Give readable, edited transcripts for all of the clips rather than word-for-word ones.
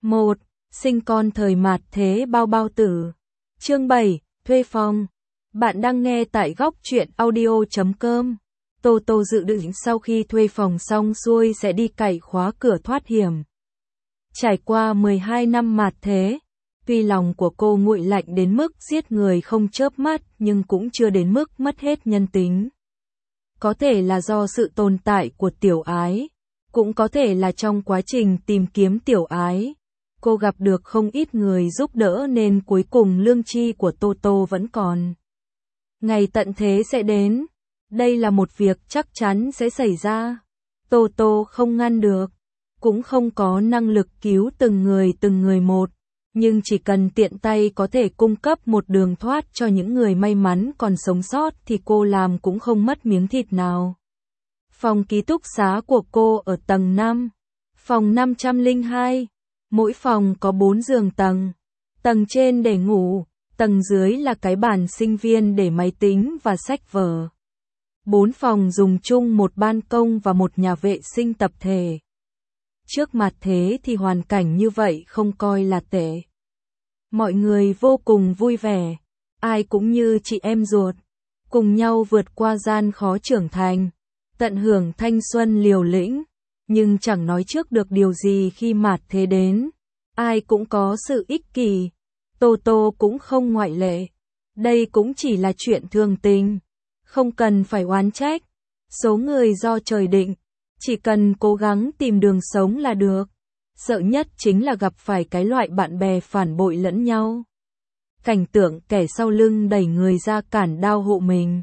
1. Sinh con thời mạt thế bao bao tử. Chương 7. Thuê phòng. Bạn đang nghe tại góc truyện audio.com. Tô Tô dự định sau khi thuê phòng xong xuôi sẽ đi cày khóa cửa thoát hiểm. Trải qua 12 năm mạt thế, tuy lòng của cô nguội lạnh đến mức giết người không chớp mắt nhưng cũng chưa đến mức mất hết nhân tính. Có thể là do sự tồn tại của tiểu ái, cũng có thể là trong quá trình tìm kiếm tiểu ái, cô gặp được không ít người giúp đỡ nên cuối cùng lương tri của Tô Tô vẫn còn. Ngày tận thế sẽ đến, đây là một việc chắc chắn sẽ xảy ra. Tô Tô không ngăn được, cũng không có năng lực cứu từng người một, nhưng chỉ cần tiện tay có thể cung cấp một đường thoát cho những người may mắn còn sống sót thì cô làm cũng không mất miếng thịt nào. Phòng ký túc xá của cô ở tầng 5, phòng 502, mỗi phòng có 4 giường tầng. Tầng trên để ngủ, tầng dưới là cái bàn sinh viên để máy tính và sách vở. 4 phòng dùng chung một ban công và một nhà vệ sinh tập thể. Trước mặt thế thì hoàn cảnh như vậy không coi là tệ. Mọi người vô cùng vui vẻ, ai cũng như chị em ruột, cùng nhau vượt qua gian khó trưởng thành, tận hưởng thanh xuân liều lĩnh, nhưng chẳng nói trước được điều gì khi mạt thế đến. Ai cũng có sự ích kỷ, Tô Tô cũng không ngoại lệ. Đây cũng chỉ là chuyện thường tình, không cần phải oán trách. Số người do trời định, chỉ cần cố gắng tìm đường sống là được. Sợ nhất chính là gặp phải cái loại bạn bè phản bội lẫn nhau. Cảnh tượng kẻ sau lưng đẩy người ra cản đao hộ mình.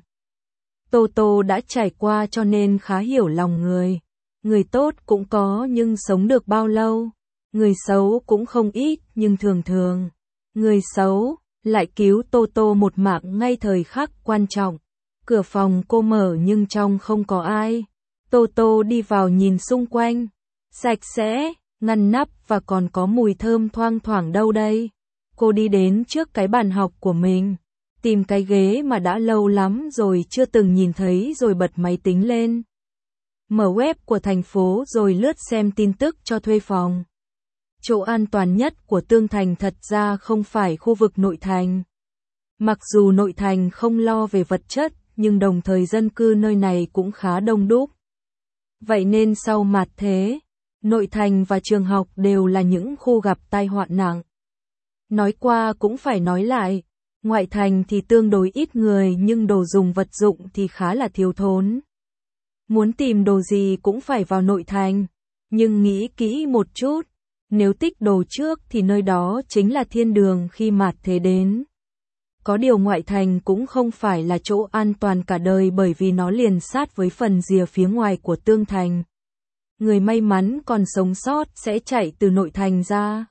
Tô Tô đã trải qua cho nên khá hiểu lòng người. Người tốt cũng có nhưng sống được bao lâu. Người xấu cũng không ít nhưng thường người xấu lại cứu Tô Tô một mạng ngay thời khắc quan trọng. Cửa phòng cô mở nhưng trong không có ai. Tô Tô đi vào nhìn xung quanh, sạch sẽ, ngăn nắp và còn có mùi thơm thoang thoảng đâu đây. Cô đi đến trước cái bàn học của mình, tìm cái ghế mà đã lâu lắm rồi chưa từng nhìn thấy rồi bật máy tính lên. Mở web của thành phố rồi lướt xem tin tức cho thuê phòng. Chỗ an toàn nhất của Tương Thành thật ra không phải khu vực nội thành. Mặc dù nội thành không lo về vật chất, nhưng đồng thời dân cư nơi này cũng khá đông đúc. Vậy nên sau mạt thế, nội thành và trường học đều là những khu gặp tai họa nặng. Nói qua cũng phải nói lại, ngoại thành thì tương đối ít người nhưng đồ dùng vật dụng thì khá là thiếu thốn. Muốn tìm đồ gì cũng phải vào nội thành, nhưng nghĩ kỹ một chút, nếu tích đồ trước thì nơi đó chính là thiên đường khi mạt thế đến. Có điều ngoại thành cũng không phải là chỗ an toàn cả đời bởi vì nó liền sát với phần rìa phía ngoài của Tương Thành. Người may mắn còn sống sót sẽ chạy từ nội thành ra.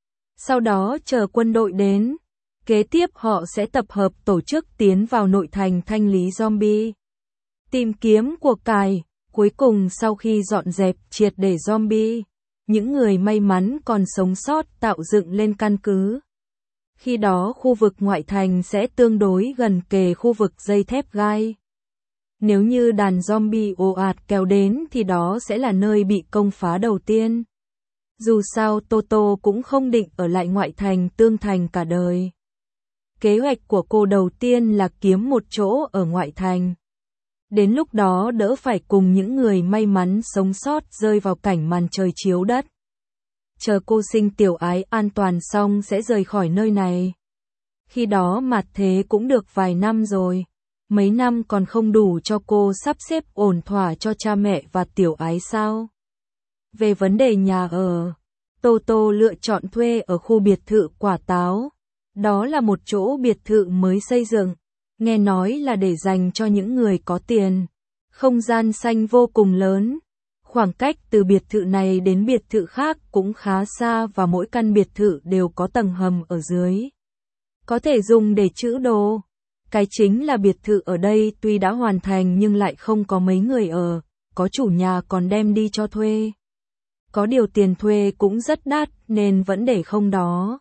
Sau đó chờ quân đội đến. Kế tiếp họ sẽ tập hợp tổ chức tiến vào nội thành thanh lý zombie. Tìm kiếm của cải, cuối cùng sau khi dọn dẹp triệt để zombie, những người may mắn còn sống sót tạo dựng lên căn cứ. Khi đó khu vực ngoại thành sẽ tương đối gần kề khu vực dây thép gai. Nếu như đàn zombie ồ ạt kéo đến thì đó sẽ là nơi bị công phá đầu tiên. Dù sao Tô Tô cũng không định ở lại ngoại thành Tương Thành cả đời. Kế hoạch của cô đầu tiên là kiếm một chỗ ở ngoại thành. Đến lúc đó đỡ phải cùng những người may mắn sống sót rơi vào cảnh màn trời chiếu đất. Chờ cô sinh tiểu ái an toàn xong sẽ rời khỏi nơi này. Khi đó mạt thế cũng được vài năm rồi. Mấy năm còn không đủ cho cô sắp xếp ổn thỏa cho cha mẹ và tiểu ái sao? Về vấn đề nhà ở, Tô Tô lựa chọn thuê ở khu biệt thự Quả Táo. Đó là một chỗ biệt thự mới xây dựng, nghe nói là để dành cho những người có tiền. Không gian xanh vô cùng lớn. Khoảng cách từ biệt thự này đến biệt thự khác cũng khá xa và mỗi căn biệt thự đều có tầng hầm ở dưới. Có thể dùng để trữ đồ. Cái chính là biệt thự ở đây tuy đã hoàn thành nhưng lại không có mấy người ở, có chủ nhà còn đem đi cho thuê. Có điều tiền thuê cũng rất đắt nên vẫn để không đó.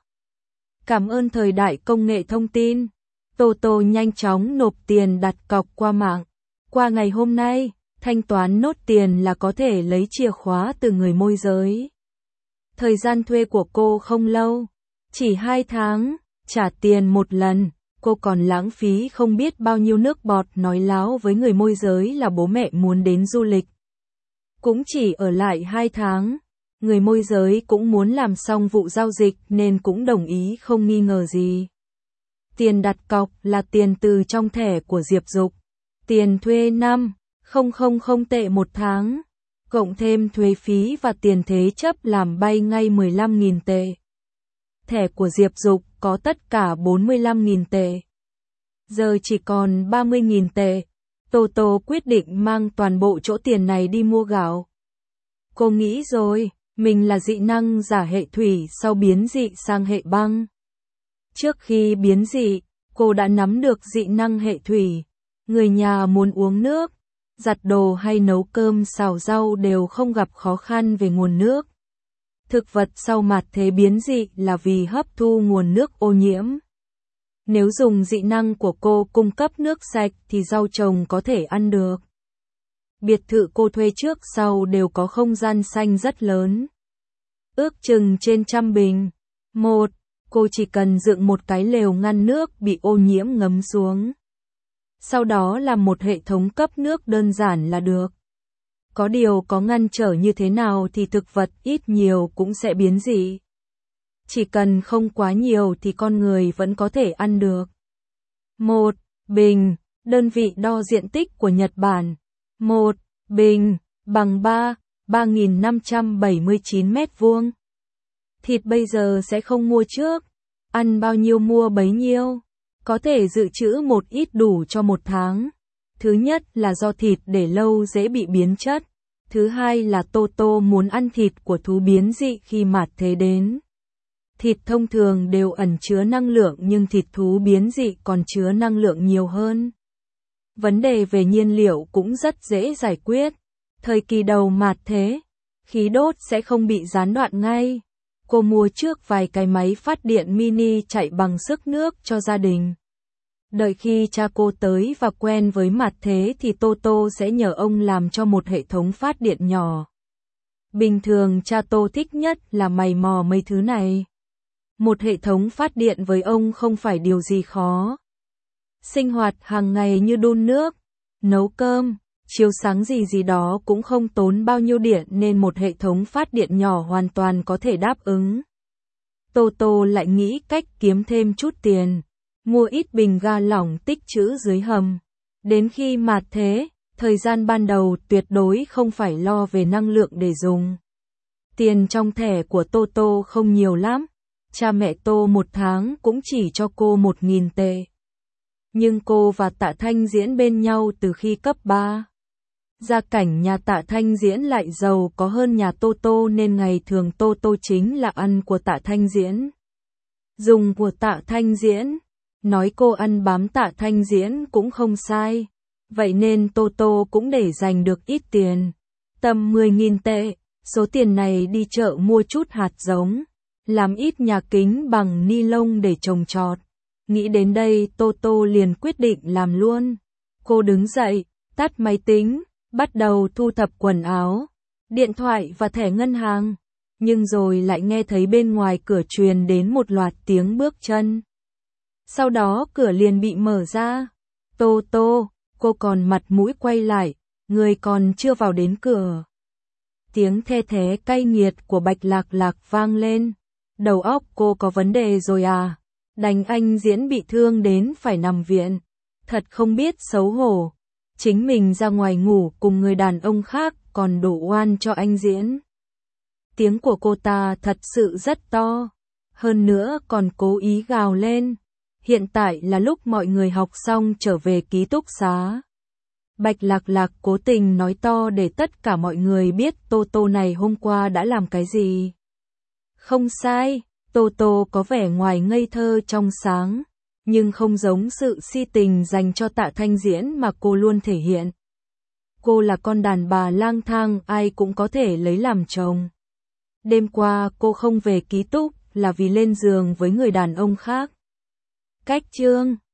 Cảm ơn thời đại công nghệ thông tin, Tô Tô nhanh chóng nộp tiền đặt cọc qua mạng. Qua ngày hôm nay, thanh toán nốt tiền là có thể lấy chìa khóa từ người môi giới. Thời gian thuê của cô không lâu, chỉ 2 tháng, trả tiền một lần, cô còn lãng phí không biết bao nhiêu nước bọt nói láo với người môi giới là bố mẹ muốn đến du lịch. Cũng chỉ ở lại 2 tháng, người môi giới cũng muốn làm xong vụ giao dịch nên cũng đồng ý không nghi ngờ gì. Tiền đặt cọc là tiền từ trong thẻ của Diệp Dục, tiền thuê 5.000 tệ một tháng, cộng thêm thuế phí và tiền thế chấp làm bay ngay 15.000 tệ. Thẻ của Diệp Dục có tất cả 45.000 tệ. Giờ chỉ còn 30.000 tệ. Tô Tô quyết định mang toàn bộ chỗ tiền này đi mua gạo. Cô nghĩ rồi, mình là dị năng giả hệ thủy sau biến dị sang hệ băng. Trước khi biến dị, cô đã nắm được dị năng hệ thủy. Người nhà muốn uống nước, giặt đồ hay nấu cơm xào rau đều không gặp khó khăn về nguồn nước. Thực vật sau mạt thế biến dị là vì hấp thu nguồn nước ô nhiễm. Nếu dùng dị năng của cô cung cấp nước sạch thì rau trồng có thể ăn được. Biệt thự cô thuê trước sau đều có không gian xanh rất lớn. Ước chừng trên 100 bình. Cô chỉ cần dựng một cái lều ngăn nước bị ô nhiễm ngấm xuống. Sau đó là một hệ thống cấp nước đơn giản là được. Có điều có ngăn trở như thế nào thì thực vật ít nhiều cũng sẽ biến dị. Chỉ cần không quá nhiều thì con người vẫn có thể ăn được. 1 bình, đơn vị đo diện tích của Nhật Bản. 1 bình bằng 3.579 mét vuông. Thịt bây giờ sẽ không mua trước, ăn bao nhiêu mua bấy nhiêu, có thể dự trữ một ít đủ cho một tháng. Thứ nhất là do thịt để lâu dễ bị biến chất, thứ hai là Tô Tô muốn ăn thịt của thú biến dị khi mạt thế đến. Thịt thông thường đều ẩn chứa năng lượng nhưng thịt thú biến dị còn chứa năng lượng nhiều hơn. Vấn đề về nhiên liệu cũng rất dễ giải quyết. Thời kỳ đầu mạt thế, khí đốt sẽ không bị gián đoạn ngay. Cô mua trước vài cái máy phát điện mini chạy bằng sức nước cho gia đình. Đợi khi cha cô tới và quen với mạt thế thì Tô Tô sẽ nhờ ông làm cho một hệ thống phát điện nhỏ. Bình thường cha Tô thích nhất là mày mò mấy thứ này. Một hệ thống phát điện với ông không phải điều gì khó. Sinh hoạt hàng ngày như đun nước, nấu cơm, chiếu sáng gì đó cũng không tốn bao nhiêu điện nên một hệ thống phát điện nhỏ hoàn toàn có thể đáp ứng. Tô Tô lại nghĩ cách kiếm thêm chút tiền, mua ít bình ga lỏng tích trữ dưới hầm. Đến khi mạt thế, thời gian ban đầu tuyệt đối không phải lo về năng lượng để dùng. Tiền trong thẻ của Tô Tô không nhiều lắm. Cha mẹ Tô một tháng cũng chỉ cho cô 1.000 tệ. Nhưng cô và Tạ Thanh Diễn bên nhau từ khi cấp 3. Gia cảnh nhà Tạ Thanh Diễn lại giàu có hơn nhà Tô Tô nên ngày thường Tô Tô chính là ăn của Tạ Thanh Diễn. Dùng của Tạ Thanh Diễn, nói cô ăn bám Tạ Thanh Diễn cũng không sai. Vậy nên Tô Tô cũng để dành được ít tiền. Tầm 10.000 tệ, số tiền này đi chợ mua chút hạt giống. Làm ít nhà kính bằng ni lông để trồng trọt. Nghĩ đến đây Tô Tô liền quyết định làm luôn. Cô đứng dậy, tắt máy tính, bắt đầu thu thập quần áo, điện thoại và thẻ ngân hàng. Nhưng rồi lại nghe thấy bên ngoài cửa truyền đến một loạt tiếng bước chân. Sau đó cửa liền bị mở ra. Tô Tô, cô còn mặt mũi quay lại, người còn chưa vào đến cửa. Tiếng the thé cay nghiệt của Bạch Lạc Lạc vang lên. Đầu óc cô có vấn đề rồi à? Đánh anh Diễn bị thương đến phải nằm viện. Thật không biết xấu hổ. Chính mình ra ngoài ngủ cùng người đàn ông khác còn đổ oan cho anh Diễn. Tiếng của cô ta thật sự rất to. Hơn nữa còn cố ý gào lên. Hiện tại là lúc mọi người học xong trở về ký túc xá. Bạch Lạc Lạc cố tình nói to để tất cả mọi người biết Tô Tô này hôm qua đã làm cái gì. Không sai, Tô Tô có vẻ ngoài ngây thơ trong sáng, nhưng không giống sự si tình dành cho Tạ Thanh Diễn mà cô luôn thể hiện. Cô là con đàn bà lang thang ai cũng có thể lấy làm chồng. Đêm qua cô không về ký túc là vì lên giường với người đàn ông khác. Cách chương